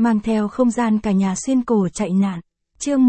mang theo không gian cả nhà xuyên cổ chạy nạn. Chương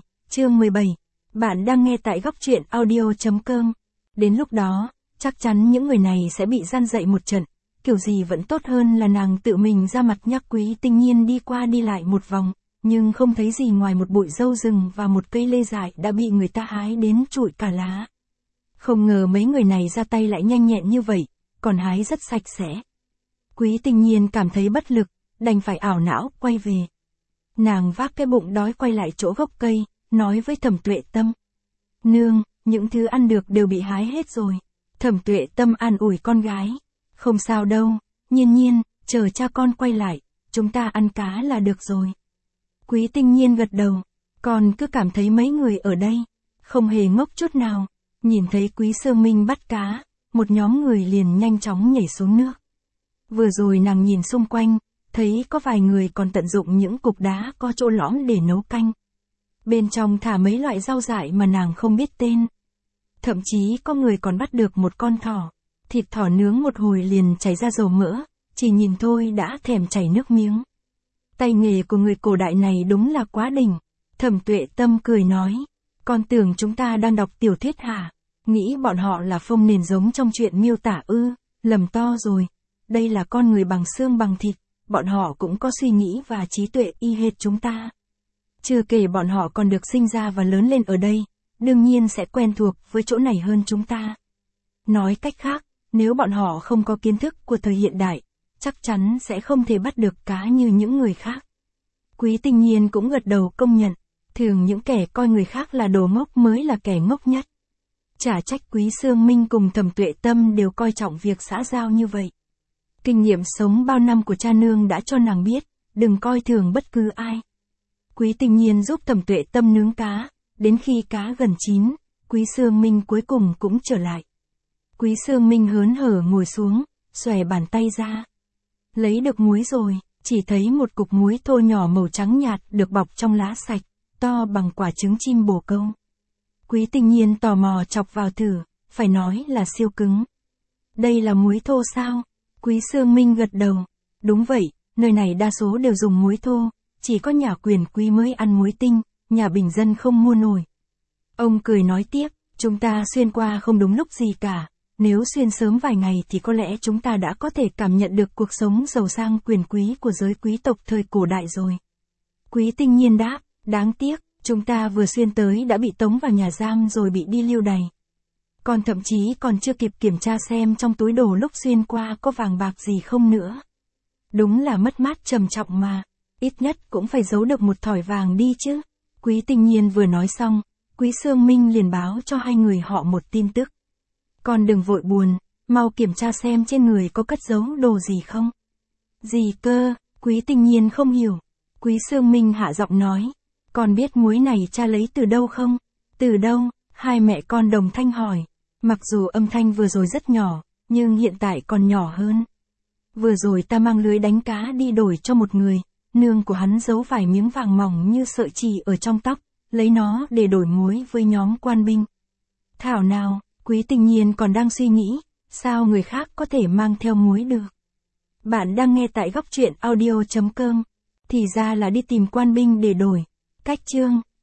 17. Bạn đang nghe tại góc truyện audio.com. Đến lúc đó, chắc chắn những người này sẽ bị gian dạy một trận, kiểu gì vẫn tốt hơn là nàng tự mình ra mặt nhắc Quý Tinh Nhiên đi qua đi lại một vòng, nhưng không thấy gì ngoài một bụi dâu rừng và một cây lê dại đã bị người ta hái đến trụi cả lá. Không ngờ mấy người này ra tay lại nhanh nhẹn như vậy, còn hái rất sạch sẽ. Quý Tinh Nhiên cảm thấy bất lực, đành phải ảo não quay về. Nàng vác cái bụng đói quay lại chỗ gốc cây, nói với Thẩm Tuệ Tâm: "Nương, những thứ ăn được đều bị hái hết rồi." Thẩm Tuệ Tâm an ủi con gái: "Không sao đâu, Nhiên, chờ cha con quay lại, chúng ta ăn cá là được rồi." Quý Tinh Nhiên gật đầu, con cứ cảm thấy mấy người ở đây không hề ngốc chút nào. Nhìn thấy Quý Sương Minh bắt cá, một nhóm người liền nhanh chóng nhảy xuống nước. Vừa rồi nàng nhìn xung quanh, thấy có vài người còn tận dụng những cục đá có chỗ lõm để nấu canh. Bên trong thả mấy loại rau dại mà nàng không biết tên. Thậm chí có người còn bắt được một con thỏ. Thịt thỏ nướng một hồi liền chảy ra dầu mỡ, chỉ nhìn thôi đã thèm chảy nước miếng. Tay nghề của người cổ đại này đúng là quá đỉnh. Thẩm Tuệ Tâm cười nói: "Con tưởng chúng ta đang đọc tiểu thuyết hả? Nghĩ bọn họ là phông nền giống trong truyện miêu tả ư? Lầm to rồi. Đây là con người bằng xương bằng thịt, bọn họ cũng có suy nghĩ và trí tuệ y hệt chúng ta. Chưa kể bọn họ còn được sinh ra và lớn lên ở đây, đương nhiên sẽ quen thuộc với chỗ này hơn chúng ta. Nói cách khác, nếu bọn họ không có kiến thức của thời hiện đại, chắc chắn sẽ không thể bắt được cá như những người khác." Quý Tinh Nhiên cũng gật đầu công nhận, thường những kẻ coi người khác là đồ ngốc mới là kẻ ngốc nhất. Chả trách Quý Sương Minh cùng Thẩm Tuệ Tâm đều coi trọng việc xã giao như vậy. Kinh nghiệm sống bao năm của cha nương đã cho nàng biết, đừng coi thường bất cứ ai. Quý Tinh Nhiên giúp Thẩm Tuệ Tâm nướng cá, đến khi cá gần chín, Quý Sương Minh cuối cùng cũng trở lại. Quý Sương Minh hớn hở ngồi xuống, xòe bàn tay ra. Lấy được muối rồi, chỉ thấy một cục muối thô nhỏ màu trắng nhạt được bọc trong lá sạch, to bằng quả trứng chim bồ câu. Quý Tinh Nhiên tò mò chọc vào thử, phải nói là siêu cứng. "Đây là muối thô sao?" Quý Sương Minh gật đầu. "Đúng vậy, nơi này đa số đều dùng muối thô, chỉ có nhà quyền quý mới ăn muối tinh, nhà bình dân không mua nổi." Ông cười nói tiếp: "Chúng ta xuyên qua không đúng lúc gì cả, nếu xuyên sớm vài ngày thì có lẽ chúng ta đã có thể cảm nhận được cuộc sống giàu sang quyền quý của giới quý tộc thời cổ đại rồi." Quý Tinh Nhiên đáp: "Đáng tiếc, chúng ta vừa xuyên tới đã bị tống vào nhà giam rồi bị đi lưu đày. Còn thậm chí còn chưa kịp kiểm tra xem trong túi đồ lúc xuyên qua có vàng bạc gì không nữa. Đúng là mất mát trầm trọng mà, ít nhất cũng phải giấu được một thỏi vàng đi chứ." Quý Tinh Nhiên vừa nói xong, Quý Sương Minh liền báo cho hai người họ một tin tức: "Con đừng vội buồn, mau kiểm tra xem trên người có cất giấu đồ gì không." "Gì cơ?" Quý Tinh Nhiên không hiểu. Quý Sương Minh hạ giọng nói: "Con biết muối này cha lấy từ đâu không?" "Từ đâu?" Hai mẹ con đồng thanh hỏi. Mặc dù âm thanh vừa rồi rất nhỏ, nhưng hiện tại còn nhỏ hơn. "Vừa rồi ta mang lưới đánh cá đi đổi cho một người, nương của hắn giấu vài miếng vàng mỏng như sợi chỉ ở trong tóc, lấy nó để đổi muối với nhóm quan binh." Thảo nào, Quý Tinh Nhiên còn đang suy nghĩ, sao người khác có thể mang theo muối được. Bạn đang nghe tại góc truyện audio.com. Thì ra là đi tìm quan binh để đổi. Cách chương